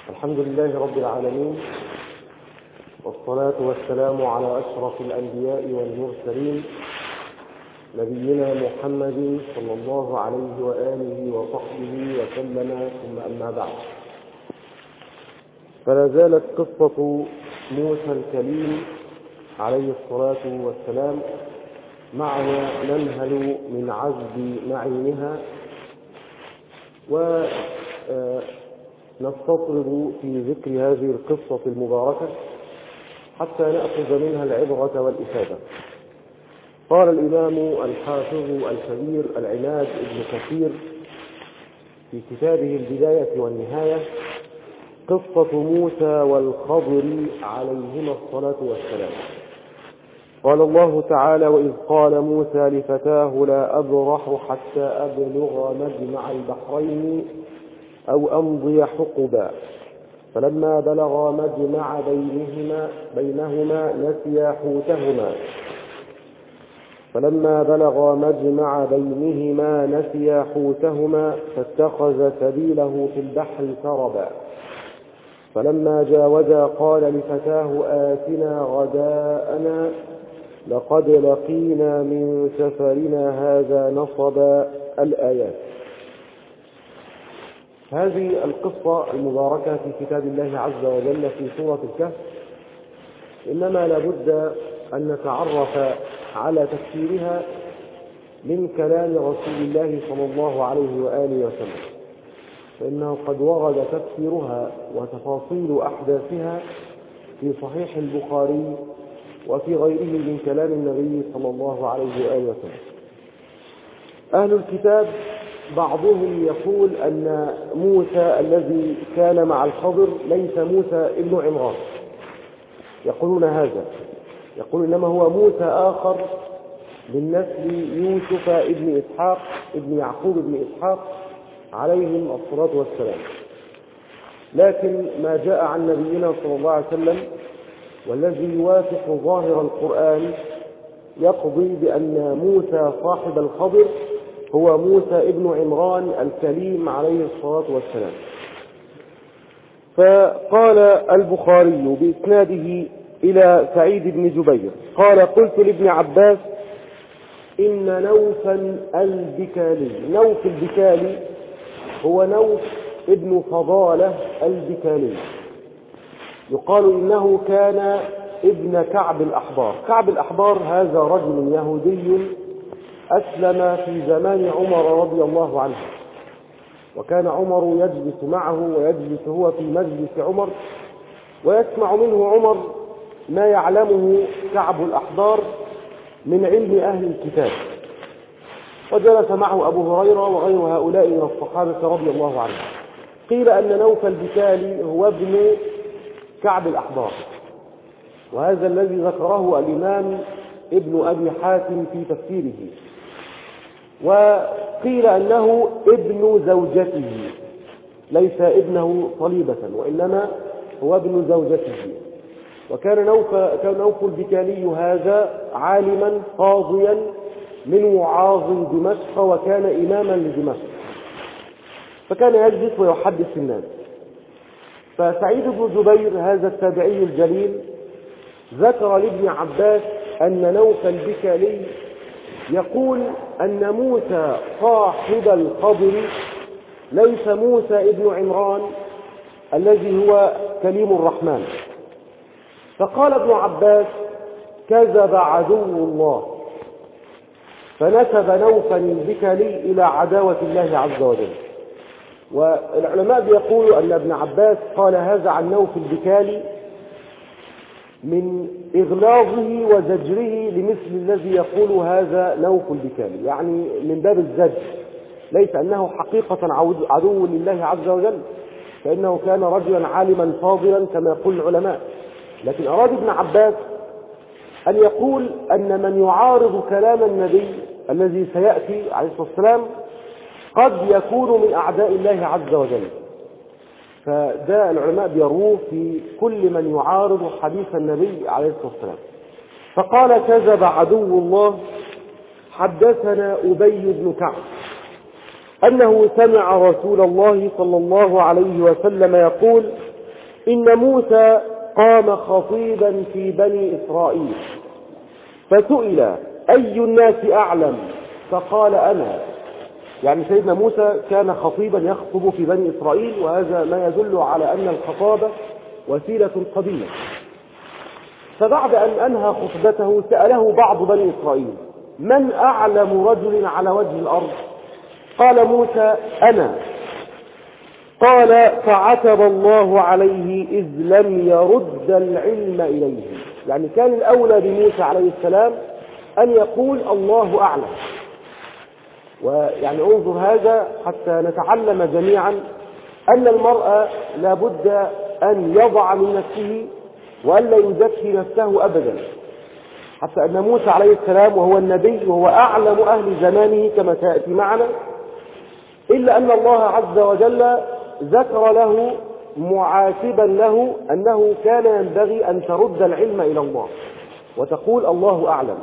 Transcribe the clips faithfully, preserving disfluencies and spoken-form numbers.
الحمد لله رب العالمين، والصلاة والسلام على أشرف الأنبياء والمرسلين نبينا محمد صلى الله عليه وآله وصحبه وسلم، ثم أما بعد. فلا زالت قصة موسى الكليم عليه الصلاة والسلام معنا ننهل من عذب معينها ونستطرد في ذكر هذه القصة المباركة حتى نأخذ منها العبرة والإفادة. قال الإمام الحافظ الكبير العماد ابن كثير في كتابه البداية والنهاية: قصة موسى والخضر عليهما الصلاة والسلام. قال الله تعالى: وإذ قال موسى لفتاه لا أبرح حتى أبلغ مجمع البحرين أو أمضي حقبا فلما بلغا مجمع بينهما بينهما نسيا حوتهما فلما بلغا مجمع بينهما نسيا حوتهما فاتخذ سبيله في البحر سربا فلما جاوزا قال لفتاه آتنا غداءنا لقد لقينا من سفرنا هذا نصبا. الآيات. هذه القصة المباركة في كتاب الله عز وجل في سورة الكهف إنما لابد أن نتعرف على تفسيرها من كلام رسول الله صلى الله عليه وآله وسلم، فإنه قد ورد تفسيرها وتفاصيل أحداثها في صحيح البخاري وفي غيره من كلام النبي صلى الله عليه وآله وسلم. أهل الكتاب بعضهم يقول أن موسى الذي كان مع الخضر ليس موسى ابن عمران، يقولون هذا، يقول إنما هو موسى آخر من نسل يوسف ابن إسحاق ابن يعقوب ابن إسحاق عليهم الصلاة والسلام. لكن ما جاء عن نبينا صلى الله عليه وسلم والذي يوافق ظاهر القرآن يقضي بأن موسى صاحب الخضر هو موسى ابن عمران الكليم عليه الصلاة والسلام. فقال البخاري بإسناده إلى سعيد بن جبير قال: قلت لابن عباس إن نوفا البكالي. نوف البكالي هو نوف ابن فضالة البكالي، يقال إنه كان ابن كعب الأحبار. كعب الأحبار هذا رجل يهودي أسلم في زمان عمر رضي الله عنه، وكان عمر يجلس معه ويجلس هو في مجلس عمر ويسمع منه عمر ما يعلمه كعب الأحبار من علم أهل الكتاب، وجلس معه أبو هريرة وغير هؤلاء من الصحابة رضي الله عنهم. قيل أن نوف البكالي هو ابن كعب الأحبار، وهذا الذي ذكره الإمام ابن أبي حاتم في تفسيره. وقيل أنه ابن زوجته، ليس ابنه صليبة وإنما هو ابن زوجته. وكان نوف, كان نوف البكالي هذا عالما قاضيا من وعاظ دمشق، وكان إماما لدمشق، فكان يجلس ويحدث الناس. فسعيد بن جبير هذا التابعي الجليل ذكر لابن عباس أن نوف البكالي يقول أن موسى صاحب الخضر ليس موسى ابن عمران الذي هو كليم الرحمن. فقال ابن عباس: كذب عدو الله، فنسب نوفا البكالي إلى عداوة الله عز وجل. والعلماء بيقولوا أن ابن عباس قال هذا عن نوف البكالي من إغلاظه وزجره لمثل الذي يقول هذا نوف البكالي، يعني من باب الزجر، ليس أنه حقيقة عدو لله عز وجل، فإنه كان رجلا عالما فاضلا كما يقول العلماء. لكن أراد ابن عباس أن يقول أن من يعارض كلام النبي الذي سيأتي عليه الصلاة والسلام قد يكون من أعداء الله عز وجل. فده العلماء بيروه في كل من يعارض حديث النبي عليه الصلاة والسلام. فقال: كذب عدو الله. حدثنا أبي بن كعب أنه سمع رسول الله صلى الله عليه وسلم يقول: إن موسى قام خطيبا في بني إسرائيل فسئل أي الناس أعلم فقال أنا. يعني سيدنا موسى كان خطيبا يخطب في بني إسرائيل، وهذا ما يدل على أن الخطابة وسيلة قديمة. فبعد أن أنهى خطبته سأله بعض بني إسرائيل من أعلم رجل على وجه الأرض؟ قال موسى أنا. قال فعتب الله عليه إذ لم يرد العلم إليه. يعني كان الأولى بموسى عليه السلام أن يقول الله أعلم. ويعني انظر هذا حتى نتعلم جميعا أن المرء لابد أن يضع من نفسه وألا يزكي نفسه أبدا، حتى أن موسى عليه السلام وهو النبي وهو أعلم أهل زمانه كما سيأتي معنا، إلا أن الله عز وجل ذكر له معاتبا له أنه كان ينبغي أن ترد العلم إلى الله وتقول الله أعلم.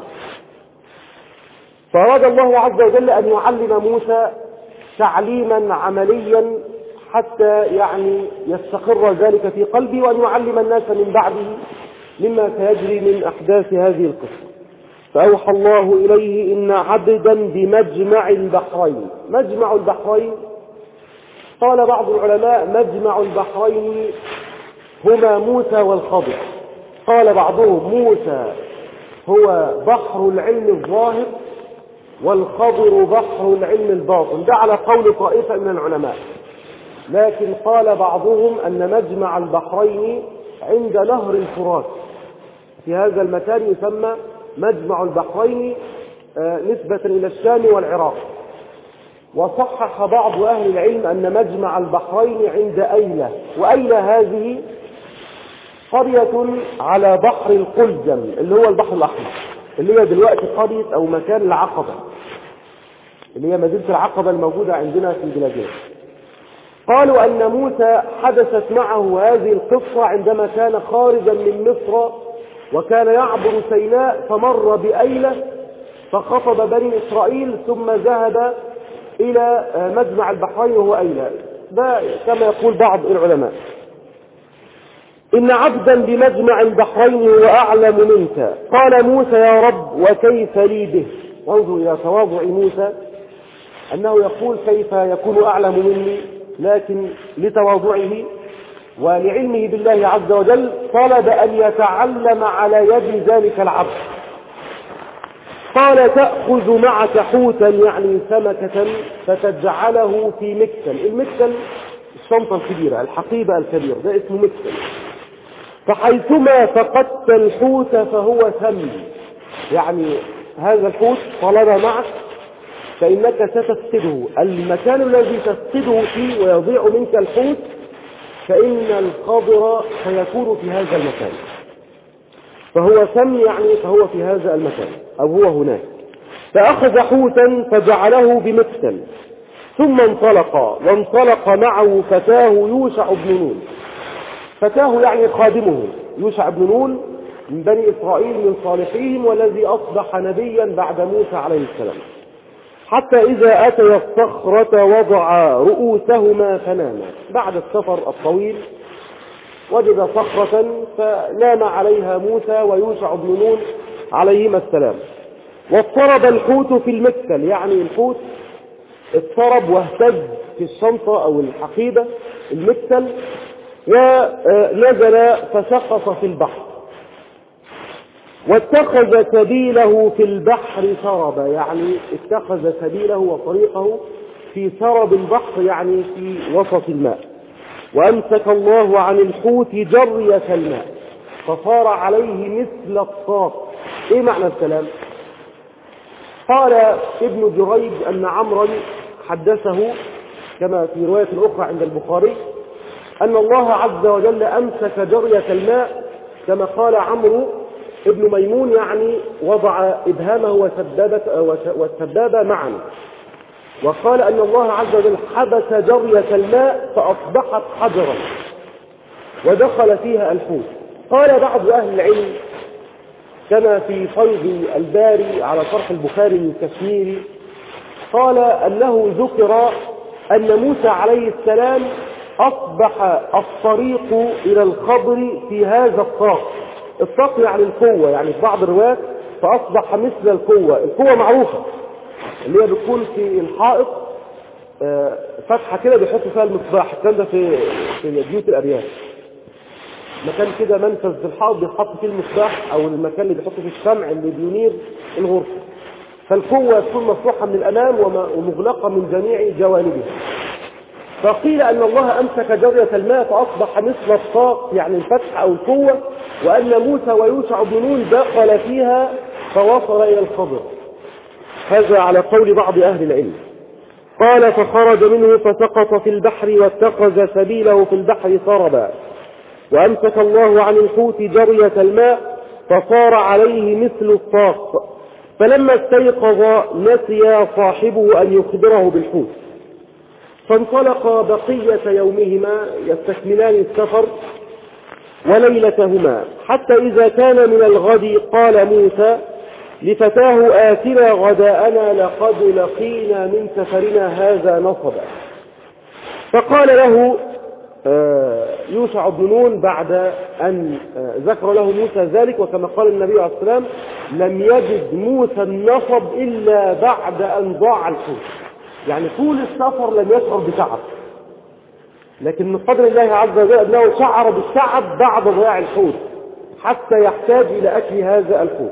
فأراد الله عز وجل أن يعلم موسى تعليما عمليا حتى يعني يستقر ذلك في قلبه، وأن يعلم الناس من بعده مما سيجري من أحداث هذه القصة. فأوحى الله إليه إن عبدا بمجمع البحرين. مجمع البحرين قال بعض العلماء مجمع البحرين هما موسى والخضر. قال بعضهم موسى هو بحر العلم الظاهر والخضر بحر العلم الباطن، ده على قول طائفة من العلماء. لكن قال بعضهم أن مجمع البحرين عند نهر الفرات، في هذا المكان يسمى مجمع البحرين نسبة إلى الشام والعراق. وصحح بعض أهل العلم أن مجمع البحرين عند أيلة، وأيلة هذه قرية على بحر القلزم اللي هو البحر الأحمر، اللي هي دلوقتي قرية أو مكان العقبة، اللي هي مدينة العقبة الموجودة عندنا في بلادنا. قالوا أن موسى حدثت معه هذه القصة عندما كان خارجا من مصر وكان يعبر سيناء فمر بأيلة فخطب بني إسرائيل ثم ذهب إلى مجمع البحرين وهو أيلة. ده كما يقول بعض العلماء. إن عبدا بمجمع البحرين هو أعلم منك. قال موسى يا رب وكيف لي به. وانظر إلى تواضع موسى أنه يقول كيف يكون أعلم مني، لكن لتواضعه ولعلمه بالله عز وجل طلب أن يتعلم على يد ذلك العبد. قال تأخذ معك حوتا يعني سمكة فتجعله في مكتل. المكتل الشنطة الكبيرة الحقيبة الكبيرة ده اسمه مكتل. فحيثما فقدت الحوت فهو ثمن، يعني هذا الحوت طالما معك فإنك ستفقده. المكان الذي تفقده فيه ويضيع منك الحوت فإن الخضر سيكون في هذا المكان، فهو ثمن يعني فهو في هذا المكان أو هو هناك. فأخذ حوتا فجعله بمكتل ثم انطلق، وانطلق معه فتاه يوشع بن نون. فتاه يعني خادمه يوشع بن نون من بني إسرائيل من صالحيهم، والذي أصبح نبيا بعد موسى عليه السلام. حتى إذا أتى الصخرة وضع رؤوسهما فناما. بعد السفر الطويل وجد صخرة فنام عليها موسى ويوشع بن نون عليهما السلام. واضطرب الحوت في المكتل، يعني الحوت اضطرب واهتز في الشنطة أو الحقيبة المكتل، ونزل فسقط في البحر. واتخذ سبيله في البحر سربا، يعني اتخذ سبيله وطريقه في سرب البحر يعني في وسط الماء. وأمسك الله عن الحوت جرية الماء فصار عليه مثل الطاق. ايه معنى الكلام؟ قال ابن جريج أن عمرا حدثه كما في رواية أخرى عند البخاري أن الله عز وجل أمسك جرية الماء كما قال عمرو ابن ميمون، يعني وضع إبهامه والسبابة معا. وقال أن الله عز وجل حبس جرية الماء فأصبحت حجرا ودخل فيها الحوت. قال بعض أهل العلم كما في فيض الباري على شرح البخاري الكشميري، قال أنه ذكر أن موسى عليه السلام أصبح الطريق إلى الخضر في هذا الطاق. الطاق يعني القوة، يعني في بعض الروايات فأصبح مثل القوة. القوة معروفة اللي هي بتكون في الحائط فتحة كده بيحطوا فيها المصباح. الكلام ده في في بيوت الأرياف، مكان كده منفذ في الحائط بيحط فيه المصباح، أو المكان اللي بيحط فيه الشمع اللي بينير الغرفة. فالقوة تكون مفتوحة من الأمام ومغلقة من جميع جوانبها. فقيل أن الله أمسك جرية الماء فأصبح مثل الطاق يعني الفتح أو القوة، وأن موسى ويوشع بن نون دخل فيها فوصل إلى الخضر. هذا على قول بعض أهل العلم. قال فخرج منه فسقط في البحر واتخذ سبيله في البحر سربا، وأمسك الله عن الحوت جرية الماء فصار عليه مثل الطاق. فلما استيقظ نسي صاحبه أن يخبره بالحوت، فانطلقا بقية يومهما يستكملان السفر وليلتهما، حتى إذا كان من الغد قال موسى لفتاه آتنا غداءنا لقد لقينا من سفرنا هذا نصبا. فقال له يوشع بن نون بعد أن ذكر له موسى ذلك، وكما قال النبي عليه الصلاة والسلام لم يجد موسى النصب إلا بعد أن ضاع الحوت، يعني طول السفر لم يشعر بتعب، لكن من قدر الله عز وجل أنه شعر بالتعب بعد ضياع الحوت حتى يحتاج إلى أكل هذا الحوت.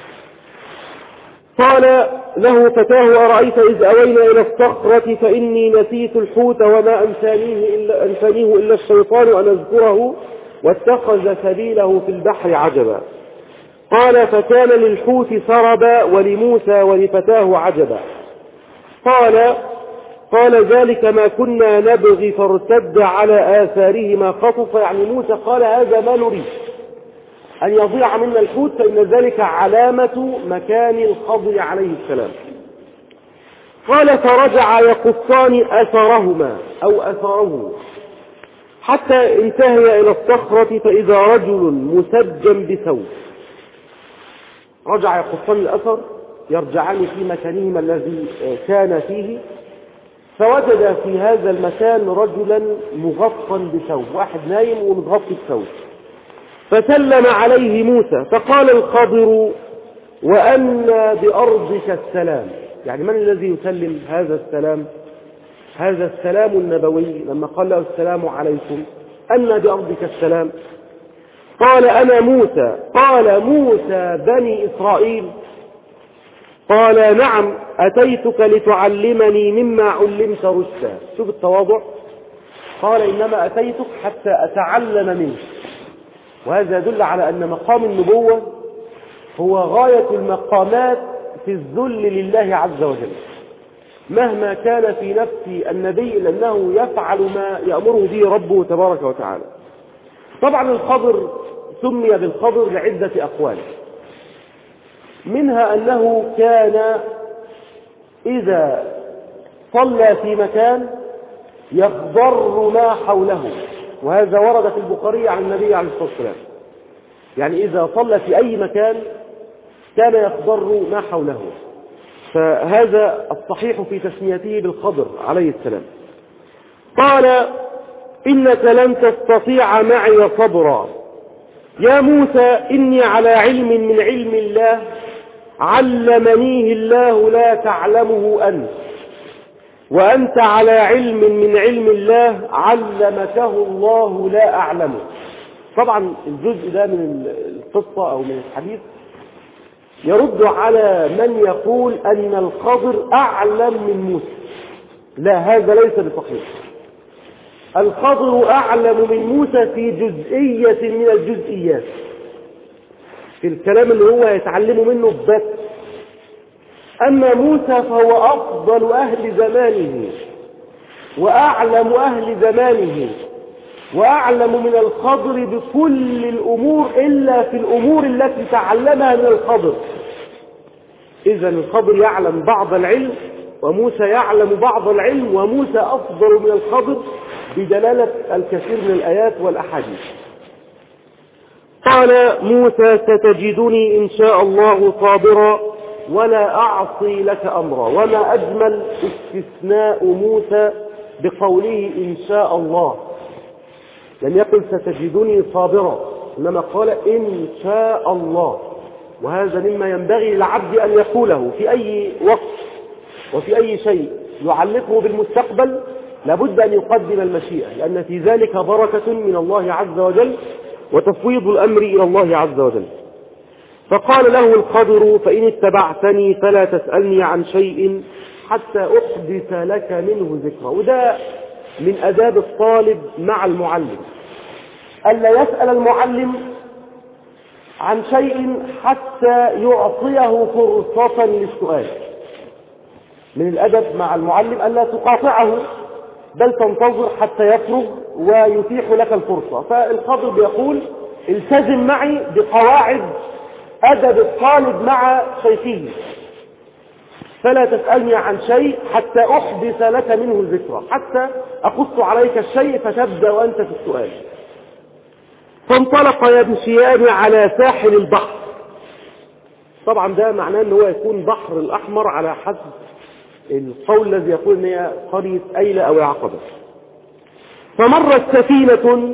قال له فتاه أرأيت إذ أوينا إلى الصخرة فإني نسيت الحوت وما أنسانيه إلا, أنسانيه إلا الشيطان أن أذكره واتخذ سبيله في البحر عجبا. قال فكان للحوت سربا ولموسى ولفتاه عجبا. قال قال ذلك ما كنا نبغي فارتد على آثارهما خطفا، يعني موسى قال هذا ما نريد أن يضيع منا الحوت، فإن ذلك علامة مكان الخضر عليه السلام. قال فرجع يقصان أثرهما أو أثره حتى انتهي إلى الصخرة فإذا رجل مسجم بثوب. رجع يقصان الأثر يرجعان في مكانهما الذي كان فيه، فوجد في هذا المكان رجلا مغطى بثوب، واحد نايم ومتغطي بثوب. فسلم عليه موسى فقال الخضر وأنى بأرضك السلام، يعني من الذي يسلم هذا السلام؟ هذا السلام النبوي لما قال له السلام عليكم أنى بأرضك السلام. قال أنا موسى. قال موسى بني إسرائيل؟ قال نعم أتيتك لتعلمني مما علمت رشدا. شوف التواضع، قال إنما أتيتك حتى أتعلم منك، وهذا يدل على أن مقام النبوة هو غاية المقامات في الذل لله عز وجل، مهما كان في نفس النبي إلا أنه يفعل ما يأمره به ربه تبارك وتعالى. طبعا الخضر سمي بالخضر لعدة أقوال، منها أنه كان إذا صلى في مكان يخضر ما حوله، وهذا ورد في البخاري عن النبي عليه الصلاة والسلام، يعني إذا صلى في أي مكان كان يخضر ما حوله، فهذا الصحيح في تسميته بالخضر عليه السلام. قال إنك لن تستطيع معي صبرا يا موسى إني على علم من علم الله علمنيه الله لا تعلمه أنت، وأنت على علم من علم الله علمكه الله لا أعلمه. طبعا الجزء ده من القصة أو من الحديث يرد على من يقول أن الخضر أعلم من موسى. لا، هذا ليس بصحيح. الخضر أعلم من موسى في جزئية من الجزئيات، في الكلام اللي هو يتعلمه منه بس. أما موسى فهو أفضل أهل زمانه وأعلم أهل زمانه وأعلم من الخضر بكل الأمور إلا في الأمور التي تعلمها من الخضر. إذن الخضر يعلم بعض العلم وموسى يعلم بعض العلم، وموسى أفضل من الخضر بدلالة الكثير من الآيات والأحاديث. قال موسى ستجدني إن شاء الله صابرا ولا أعصي لك أمرا. وما أجمل استثناء موسى بقوله إن شاء الله، لم يقل ستجدني صابرا، إنما قال إن شاء الله. وهذا مما ينبغي للعبد أن يقوله في أي وقت وفي أي شيء يعلقه بالمستقبل، لابد أن يقدم المشيئة، لأن في ذلك بركة من الله عز وجل وتفويض الأمر إلى الله عز وجل. فقال له الخضر فإن اتبعتني فلا تسألني عن شيء حتى أحدث لك منه ذكرى. وده من أداب الطالب مع المعلم، ألا يسأل المعلم عن شيء حتى يعطيه فرصة للسؤال. من الأدب مع المعلم ألا تقاطعه، بل تنتظر حتى يفرغ ويتيح لك الفرصة. فالخضر بيقول التزم معي بقواعد أدب الطالب مع شيخه، فلا تسألني عن شيء حتى أحدث لك منه ذكرى، حتى أقص عليك الشيء فتبدأ وأنت في السؤال. فانطلق يمشيان على ساحل البحر. طبعا ده معناه أنه يكون بحر الأحمر على حسب القول الذي يقول أن هي قرية أيلة أو العقبة. فمرت سفينة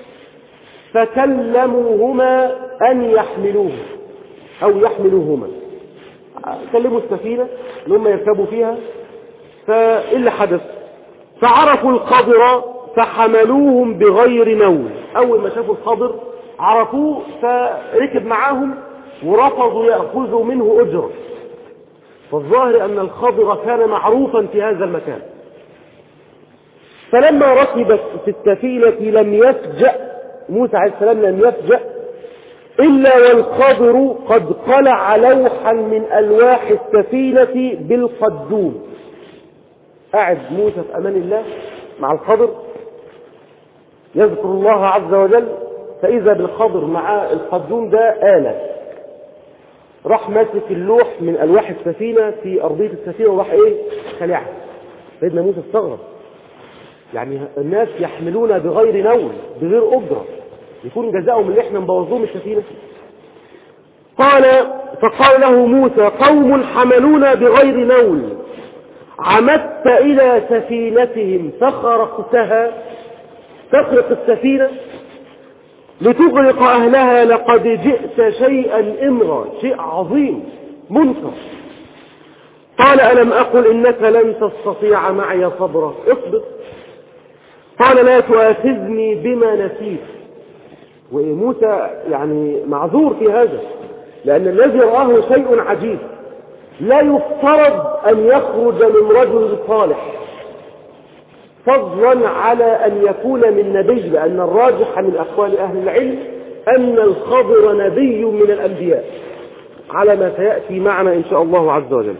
فكلموهما أن يحملوه أو يحملوهما. كلموا السفينة اللي هم يركبوا فيها، فإيه اللي حدث؟ فعرفوا الخضر فحملوهم بغير نول. أول ما شافوا الخضر عرفوه فركب معاهم ورفضوا يأخذوا منه أجر. فالظاهر أن الخضر كان معروفا في هذا المكان. فلما ركبت في السفينة لم يفجأ موسى عليه السلام، لم يفجأ إلا والخضر قد قلع لوحا من ألواح السفينة بالقدوم. قاعد موسى في أمان الله مع الخضر يذكر الله عز وجل، فإذا بالخضر مع القدوم ده آلة، راح ماسك اللوح من ألواح السفينة في أرضية السفينة وراح إيه خلعها. سيدنا موسى استغرب، يعني الناس يحملون بغير نول بغير أجرة، يكون جزاؤهم اللي احنا مبوظوهم السفينة. قال فقال له موسى قوم حملونا بغير نول عمدت إلى سفينتهم فخرقتها، تخرق السفينة لتغرق أهلها، لقد جئت شيئا إمرا، شيء عظيم منكر. قال ألم أقل إنك لن تستطيع معي صبرا، اصبر. قال لا تؤاخذني بما نسيت. وموسى يعني معذور في هذا، لأن الذي رآه شيء عجيب، لا يفترض أن يخرج من رجل صالح فضلا على أن يكون من نبي، لأن الراجح من أقوال أهل العلم أن الخضر نبي من الأنبياء على ما سيأتي معنا إن شاء الله عز وجل.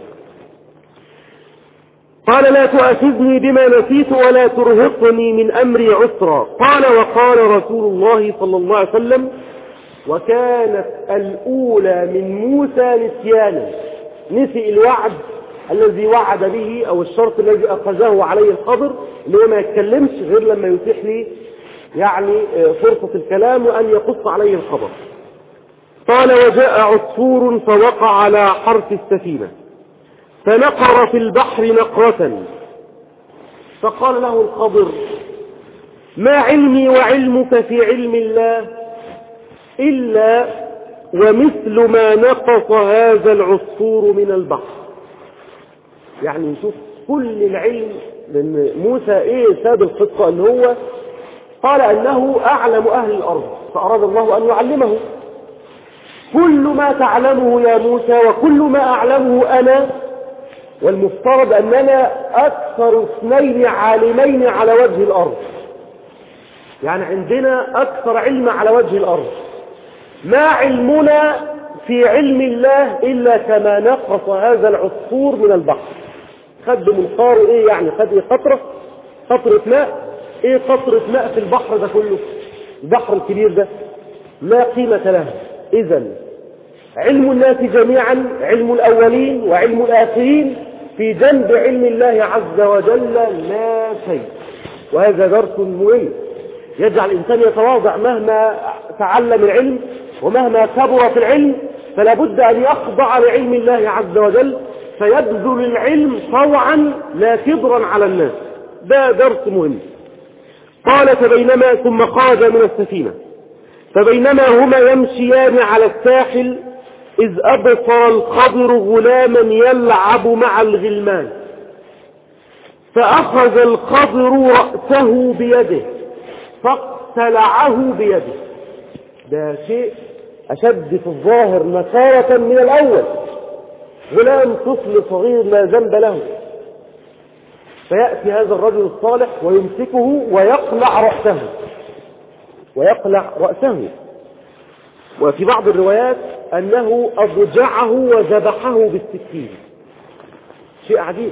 قال لا تؤاخذني بما نسيت ولا ترهقني من أمري عسرا. قال وقال رسول الله صلى الله عليه وسلم وكانت الأولى من موسى نسيانا، نسي الوعد الذي وعد به أو الشرط الذي أخذه عليه الخضر، اللي هو ما يتكلمش غير لما يتيح لي يعني فرصة الكلام وأن يقص عليه الخبر. قال وجاء عصفور فوقع على حرف السفينة فنقر في البحر نقرة. فقال له الخضر ما علمي وعلمك في علم الله إلا ومثل ما نقص هذا العصفور من البحر. يعني نشوف كل العلم، لأن موسى إيه ساب القصة أنه هو قال أنه أعلم أهل الأرض، فأراد الله أن يعلمه. كل ما تعلمه يا موسى وكل ما أعلمه أنا، والمفترض أننا أكثر اثنين عالمين على وجه الأرض، يعني عندنا أكثر علم على وجه الأرض. ما علمنا في علم الله إلا كما نقص هذا العصفور من البحر. خد منقار إيه يعني؟ خد إيه؟ قطرة قطرة ماء. إيه قطرة ماء في البحر ده كله؟ البحر الكبير ده لا قيمة له. إذن علم الناس جميعا، علم الأولين وعلم الآخرين، في جنب علم الله عز وجل لا شيء. وهذا درس مهم يجعل الإنسان يتواضع مهما تعلم العلم ومهما كبر في العلم، فلا بد أن يخضع لعلم الله عز وجل فيبذل العلم طوعا لا كبرا على الناس. ده درس مهم. قال فبينما ثم خرج من السفينة فبينما هما يمشيان على الساحل إذ أبصر الخضر غلاما يلعب مع الغلمان فأخذ الخضر رأسه بيده فاقتلعه بيده. ده شيء أشد في الظاهر نكارة من الأول، غلام طفل صغير لا ذنب له، فيأتي هذا الرجل الصالح ويمسكه ويقلع رأسه ويقلع رأسه وفي بعض الروايات أنه أضجعه وذبحه بالسكين. شيء عجيب.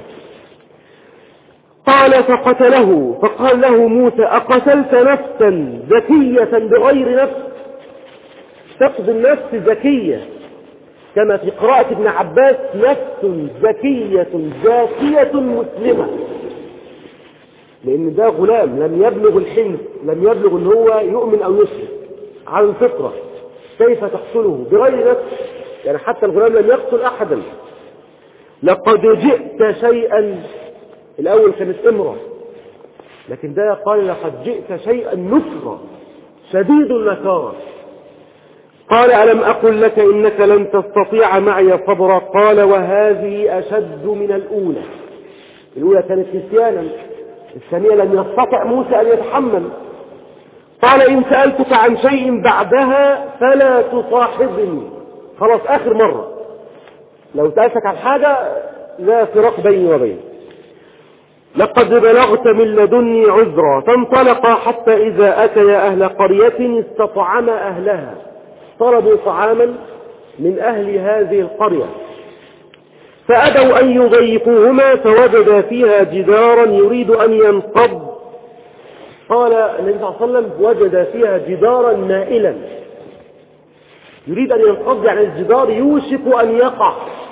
قال فقتله فقال له موسى أقتلت نفسا زكية بغير نفس؟ تقضي النفس زكية كما في قراءة ابن عباس نفس زكية زاكية مسلمة، لأن ده غلام لم يبلغ الحنث، لم يبلغ ان هو يؤمن أو يشرك على الفطرة، كيف تقتله بغير نفس؟ يعني حتى الغلام لم يقتل أحدا. لقد جئت شيئا، الأول كانت امرأة، لكن ده قال لقد جئت شيئا نكرا شديد النكارة. قال ألم أقل لك إنك لن تستطيع معي صبرا؟ قال وهذه أشد من الأولى. الأولى كانت نسيانا، الثانية لم يستطع موسى أن يتحمل. قال إن سألتك عن شيء بعدها فلا تصاحبني. خلاص آخر مرة، لو سألتك عن حاجة لا فراق بيني وبينك. لقد بلغت من لدني عذرا. فانطلقا حتى إذا أتيا أهل قرية استطعما أهلها، طلبوا طعاما من أهل هذه القرية فأبوا أن يضيفوهما فوجد فيها جدارا يريد أن ينقض. قال النبي صلى الله عليه وسلم وجد فيها جدارا مائلا يريد أن ينقض، يعني الجدار يوشك أن يقع.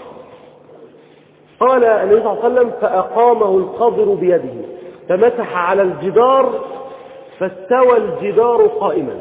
قال النبي صلى الله عليه وسلم فأقامه الخضر بيده فمسح على الجدار فاستوى الجدار قائما.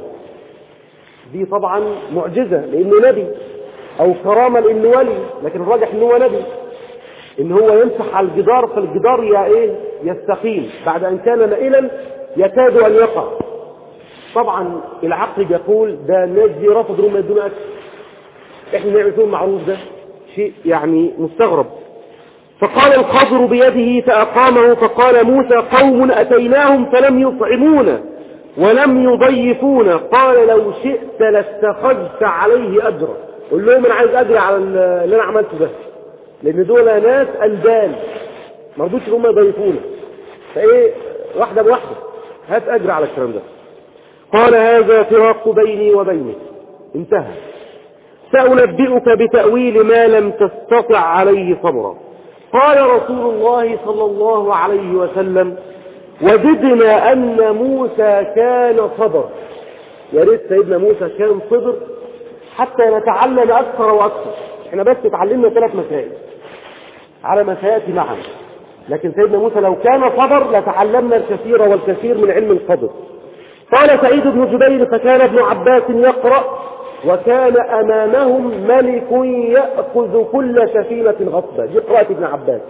دي طبعا معجزة لأنه نبي، أو كرامة لأنه ولي، لكن الراجح أنه نبي، إن هو يمسح على الجدار فالجدار يا إيه يستقيم بعد أن كان مائلا يكاد أن يقع. طبعا العقل يقول ده الناس دي رفضوا ما يدون أكل، إحنا نعمل فيهم معروف، ده شيء يعني مستغرب. فقال الخضر بيده فأقامه. فقال موسى قوم أتيناهم فلم يطعمونا ولم يضيفونا. قال لو شئت لاتخذت عليه أجرا. قل لهم أنا عايز أجري على اللي أنا عملته ده، لأن دول ناس أندال ما رضوش هم يضيفونا، فإيه واحدة بواحدة هات أجري على الكلام ده. قال هذا فراق بيني وبينك، انتهى. سأنبئك بتأويل ما لم تستطع عليه صبرا. قال رسول الله صلى الله عليه وسلم وجدنا أن موسى كان صبر. يا ريت سيدنا موسى كان صبر حتى نتعلم أكثر وأكثر. احنا بس اتعلمنا ثلاث مسائل على ما سيأتي معنا، لكن سيدنا موسى لو كان صبر لتعلمنا الكثير والكثير من علم الصبر. قال سعيد بن جبير فكان ابن عباس يقرأ وكان أمامهم ملك يأخذ كل سفينة غصبا. دي قراءة ابن عباس.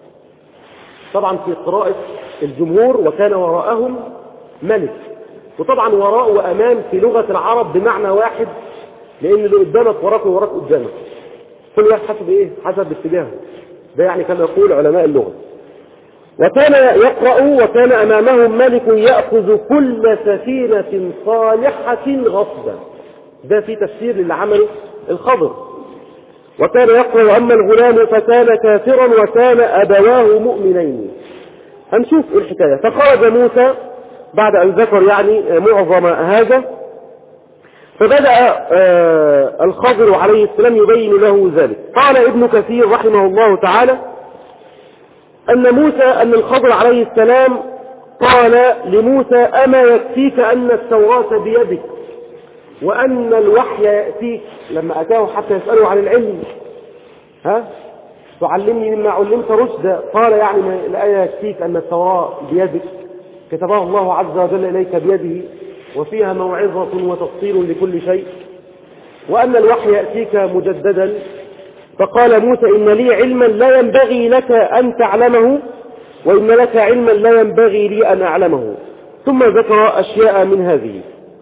طبعا في قراءة الجمهور وكان وراءهم ملك، وطبعا وراء وأمام في لغة العرب بمعنى واحد، لأن اللي قدامك وراك ووراك قدامك، كل واحد حسب إيه؟ حسب اتجاهه. ده يعني كما يقول علماء اللغة. وكان يقرأ وكان أمامهم ملك يأخذ كل سفينة صالحة غصبا. ده في تفسير اللي عمله الخضر. وكان يقرأ أما الغلام فكان كافرا وكان أبواه مؤمنين. هنشوف الحكاية. فخرج موسى بعد أن ذكر يعني معظم هذا، فبدأ الخضر عليه السلام يبين له ذلك. قال ابن كثير رحمه الله تعالى أن موسى أن الخضر عليه السلام قال لموسى أما يكفيك أن التوراة بيدك وأن الوحي يأتيك؟ لما أتاه حتى يسأله عن العلم، ها تعلمني مما علمت رشدا. قال يعني لا يكفيك أن التوراة بيدك، كتبها الله عز وجل إليك بيده وفيها موعظة وتفصيل لكل شيء، وأن الوحي يأتيك مجددا. فقال موسى إن لي علما لا ينبغي لك أن تعلمه وإن لك علما لا ينبغي لي أن أعلمه. ثم ذكر أشياء من هذه.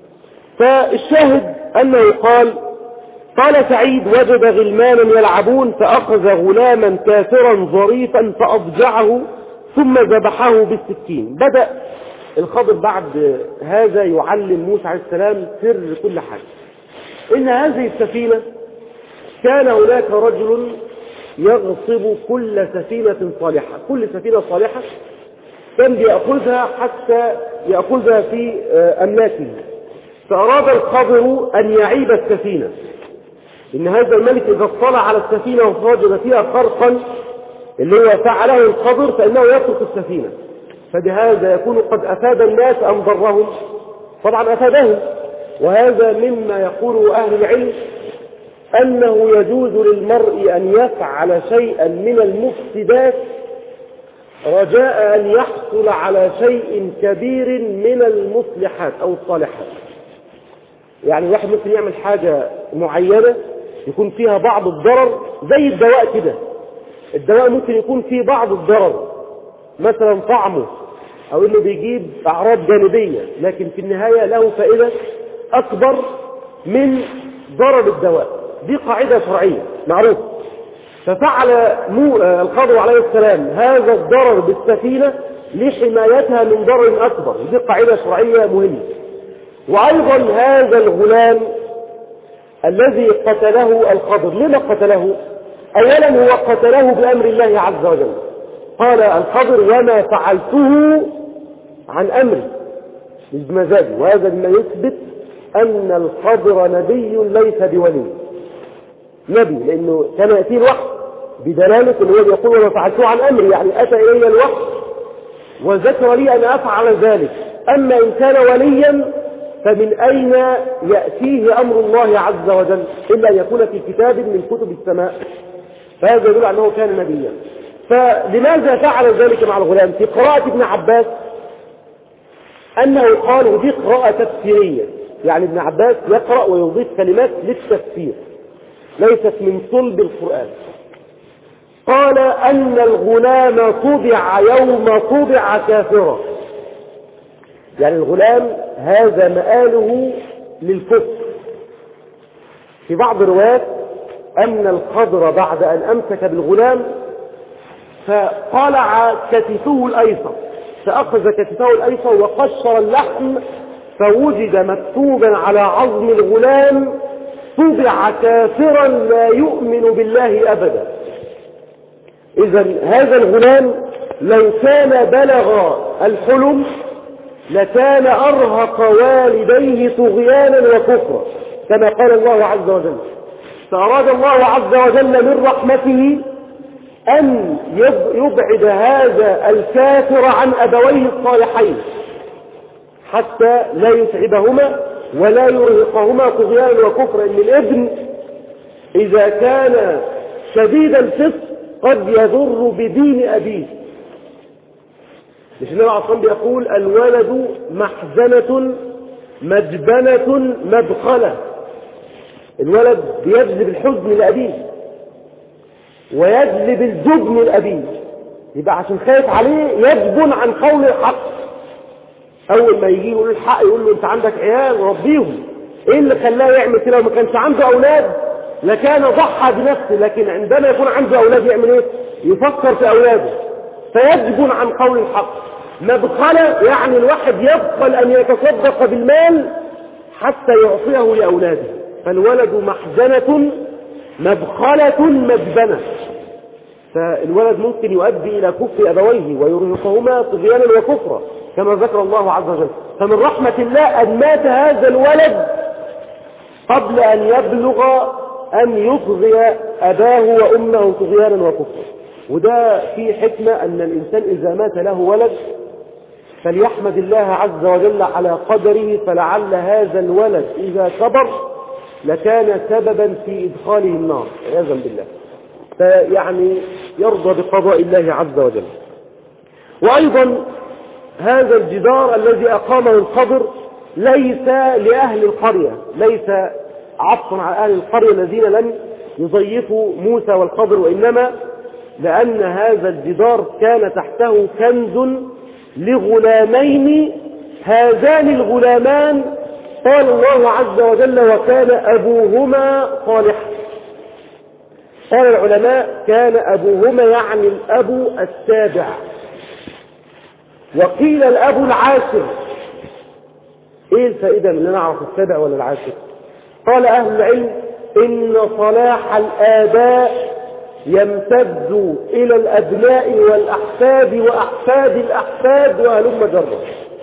فالشاهد أنه قال: قال سعيد: وجد غلمانا يلعبون فأخذ غلاما كافرا ظريفا فأضجعه ثم ذبحه بالسكين. بدأ الخضر بعد هذا يعلم موسى عليه السلام سر كل حاجة. إن هذه السفينة كان هناك رجل يغصب كل سفينة صالحة، كل سفينة صالحة كان بيأخذها حتى يأخذها في أملاكه. فأراد الخضر أن يعيب السفينة، إن هذا الملك إذا اطلع على السفينة ووجد فيها خرقا اللي هو فعله الخضر فإنه يترك السفينة، فبهذا يكون قد أفاد الناس أم ضرهم؟ طبعا أفادهم. وهذا مما يقوله أهل العلم أنه يجوز للمرء أن يفعل شيئا من المفسدات رجاء أن يحصل على شيء كبير من المصلحات أو الصالحات. يعني واحد ممكن يعمل حاجة معينة يكون فيها بعض الضرر، زي الدواء كده. الدواء ممكن يكون فيه بعض الضرر، مثلا طعمه أو إنه بيجيب أعراض جانبية، لكن في النهاية له فائدة أكبر من ضرر الدواء. دي قاعدة شرعية معروفة. ففعل الخضر عليه السلام هذا الضرر بالسفينة لحمايتها من ضرر أكبر، دي قاعدة شرعية مهمة. وأيضا هذا الغلام الذي قتله الخضر، لما قتله؟ أولا هو قتله بأمر الله عز وجل. قال الخضر: وما فعلته عن أمري، مش بمزاجي. وهذا مما يثبت أن الخضر نبي ليس بولي، نبي، لأنه كان يأتيه الوحي بدلالة أنه يقول: وما فعلته عن أمري، يعني أتى إلي الوحي وذكر لي أن أفعل ذلك. أما إن كان وليا فمن أين يأتيه أمر الله عز وجل إلا أن يكون في كتاب من كتب السماء؟ فهذا يدل أنه كان نبيا. فلماذا فعل ذلك مع الغلام؟ في قراءة ابن عباس أنه قال، ودي قراءة تفسيرية، يعني ابن عباس يقرأ ويضيف كلمات للتفسير ليست من صلب القرآن. قال أن الغلام طبع يوم طبع كافرا، يعني الغلام هذا مآله للكفر. في بعض الروايات أن الخضر بعد أن أمسك بالغلام فقلع كتفه الأيسر، فأخذ كتفه الأيسر وقشر اللحم فوجد مكتوبا على عظم الغلام: طبع كافرا لا يؤمن بالله أبدا. إذن هذا الغلام لو كان بلغ الحلم لكان أرهق والديه طغيانا وكفرا كما قال الله عز وجل. فأراد الله عز وجل من رحمته أن يبعد هذا الكافر عن أبويه الصالحين حتى لا يتعبهما ولا يرهقهما طغيانا وكفرا. إن الابن إذا كان شديد الفسق قد يضر بدين أبيه. مش النبي عليه الصلاة والسلام بيقول: الولد محزنة مجبنة مبخلة. الولد بيجذب الحزن لأبيه ويجلب الجبن لأبيه، يبقى عشان خايف عليه يجبن عن قول الحق. أول ما يجي يقول الحق يقول له: أنت عندك عيال ربيهم. إيه اللي خلاه يعمل كده؟ لو ما كانش عنده أولاد لكان ضحى بنفسه، لكن عندما يكون عنده أولاد يعمل إيه؟ يفكر في أولاده، فيجبن عن قول الحق. مبخلة يعني الواحد يبخل أن يتصدق بالمال حتى يعطيه لأولاده. فالولد محزنة مبخلة مجبنة. فالولد ممكن يؤدي إلى كفر أبويه ويرهقهما طغيانا وكفرا كما ذكر الله عز وجل. فمن رحمة الله أن مات هذا الولد قبل أن يبلغ أن يطغي أباه وأمه طغيانا وكفرا. وده في حكمة أن الإنسان إذا مات له ولد فليحمد الله عز وجل على قدره، فلعل هذا الولد إذا كبر لكان سببا في إدخاله النار عياذا بالله. فيعني يرضى بقضاء الله عز وجل. وأيضا هذا الجدار الذي أقامه الخضر ليس لأهل القرية، ليس عطفا على أهل القرية الذين لم يضيفوا موسى والخضر، وإنما لأن هذا الجدار كان تحته كنز لغلامين هذان الغلامان قال الله عز وجل وكان أبوهما صالحا. قال العلماء كان أبوهما يعني الأب السابع، وقيل الأب العاشر. إيه الفائدة من أن نعرف السابع ولا العاشر؟ قال أهل العلم إن صلاح الآباء يمتد إلى الأبناء والأحفاد وأحفاد الأحفاد وهلم جرا.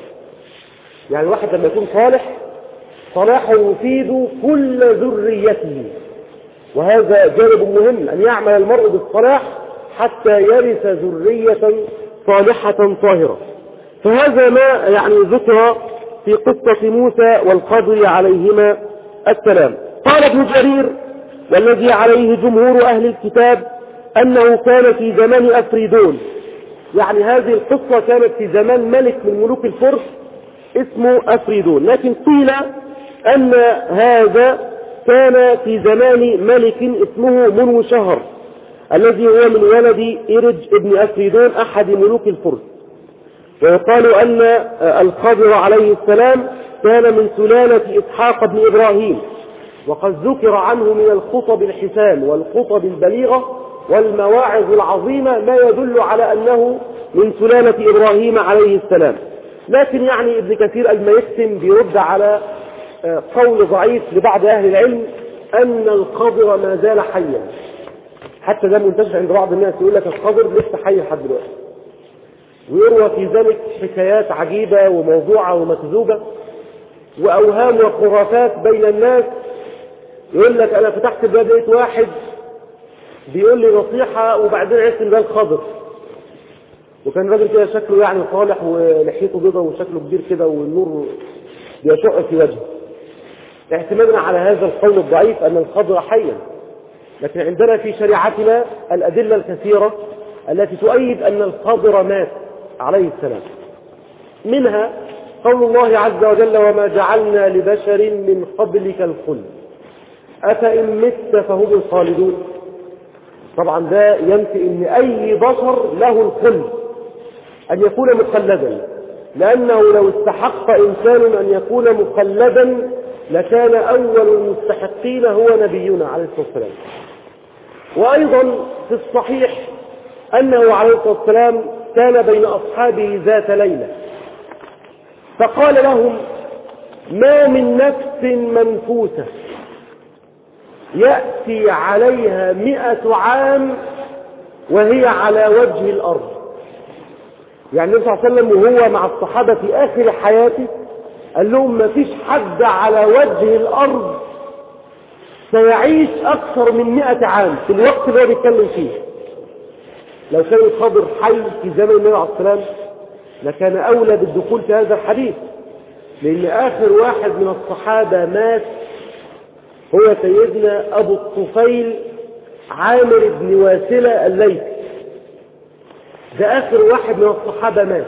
يعني الواحد لما يكون صالح صلاحه يفيد كل ذريته، وهذا جانب مهم، أن يعمل المرء بالصلاح حتى يرث ذرية صالحة طاهرة. فهذا ما يعني ذكر في قصة موسى والخضر عليهما السلام. قال ابن جرير والذي عليه جمهور أهل الكتاب أنه كان في زمان أفريدون، يعني هذه القصة كانت في زمان ملك من ملوك الفرس اسمه أفريدون، لكن قيل أن هذا كان في زمان ملك اسمه منو شهر الذي هو من ولد إرج ابن أفريدون أحد ملوك الفرس. ويقال أن الخضر عليه السلام كان من سلالة إسحاق بن إبراهيم، وقد ذكر عنه من الخطب الحسان والخطب البليغة والمواعظ العظيمة ما يدل على أنه من سلالة إبراهيم عليه السلام. لكن يعني ابن كثير قبل ما يختم بيرد على قول ضعيف لبعض أهل العلم أن الخضر ما زال حيا، حتى ده منتشر عند بعض الناس يقول لك الخضر لسه حي لحد دلوقتي، ويروى في ذلك حكايات عجيبة وموضوعة ومكذوبة وأوهام وخرافات بين الناس. يقول لك أنا فتحت الباب لقيت واحد بيقول لي نصيحة وبعدين عرفت إن ده الخضر، وكان راجل كده شكله يعني صالح ولحيته بيضة وشكله كبير كده والنور بيشع في وجهه. اعتمدنا على هذا القول الضعيف أن الخضر حيا، لكن عندنا في شريعتنا الأدلة الكثيرة التي تؤيد أن الخضر مات عليه السلام. منها قول الله عز وجل وما جعلنا لبشر من قبلك الخلد أفإن مت فهم الخالدون. طبعا ده ينفي أن أي بشر له الخلد أن يكون مخلدا، لأنه لو استحق إنسان أن يكون مخلدا لكان أول المستحقين هو نبينا عليه الصلاة والسلام. وأيضا في الصحيح أنه عليه الصلاة والسلام كان بين أصحابه ذات ليلة فقال لهم ما من نفس منفوسة يأتي عليها مئة عام وهي على وجه الأرض. يعني النبي صلى الله عليه وسلم وهو مع الصحابة في آخر حياته قال لهم ما فيش حد على وجه الأرض سيعيش أكثر من مئة عام في الوقت اللي هو بيتكلم فيه. لو كان الخضر حي في زمن النبي عليه الصلاة والسلام لكان أولى بالدخول في هذا الحديث، لأن آخر واحد من الصحابة مات هو سيدنا أبو الطفيل عامر بن واسلة الليثي. ده آخر واحد من الصحابة مات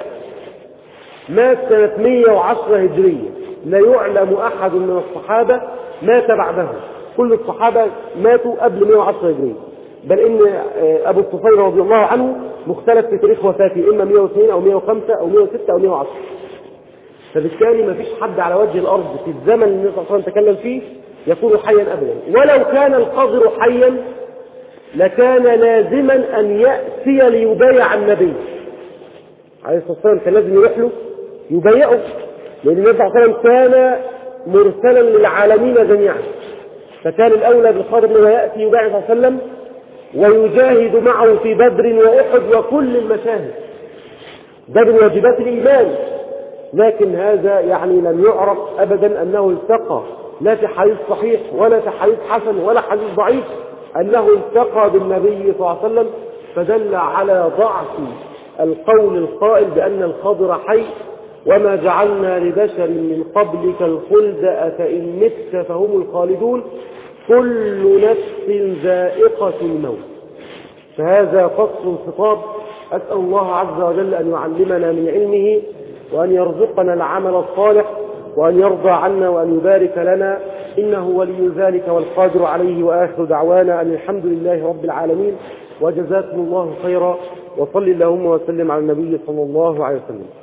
مات سنة مئة وعشرة هجرية. لا يعلم أحد من الصحابة مات بعده، كل الصحابة ماتوا قبل مئة وعشرة هجرية، بل إن أبو الطفيل رضي الله عنه مختلف في تاريخ وفاته، إما مئة واثنين أو مئة وخمسة أو مئة وستة أو مئة وعشرة. فبالتالي ما فيش حد على وجه الأرض في الزمن اللي النبي صلى الله عليه وسلم تكلم فيه يكون حيا أبدا. ولو كان الخضر حيا لكان لازما أن يأتي ليبايع النبي عليه الصلاة والسلام، كان لازم يروح له يبايعه، لأن النبي صلى الله عليه وسلم كان مرسلا للعالمين جميعا، فكان الأولى بالخضر أنه يأتي يبايع صلى الله عليه وسلم ويجاهد معه في بدر وأحد وكل المشاهد، ده من واجبات الإيمان. لكن هذا يعني لم يعرف أبدا أنه التقى، لا في حديث صحيح ولا في حديث حسن ولا حديث ضعيف أنه التقى بالنبي صلى الله عليه وسلم، فدل على ضعف القول القائل بأن الخضر حي. وما جعلنا لبشر من قبلك الخلد أفإن مت فهم الخالدون كل نفس ذائقة الموت. فهذا فصل الخطاب. أسأل الله عز وجل أن يعلمنا من علمه وأن يرزقنا العمل الصالح وأن يرضى عنا وأن يبارك لنا، إنه ولي ذلك والقادر عليه. وآخر دعوانا أن الحمد لله رب العالمين، وجزاكم الله خيرا، وصل اللهم وسلم على النبي صلى الله عليه وسلم.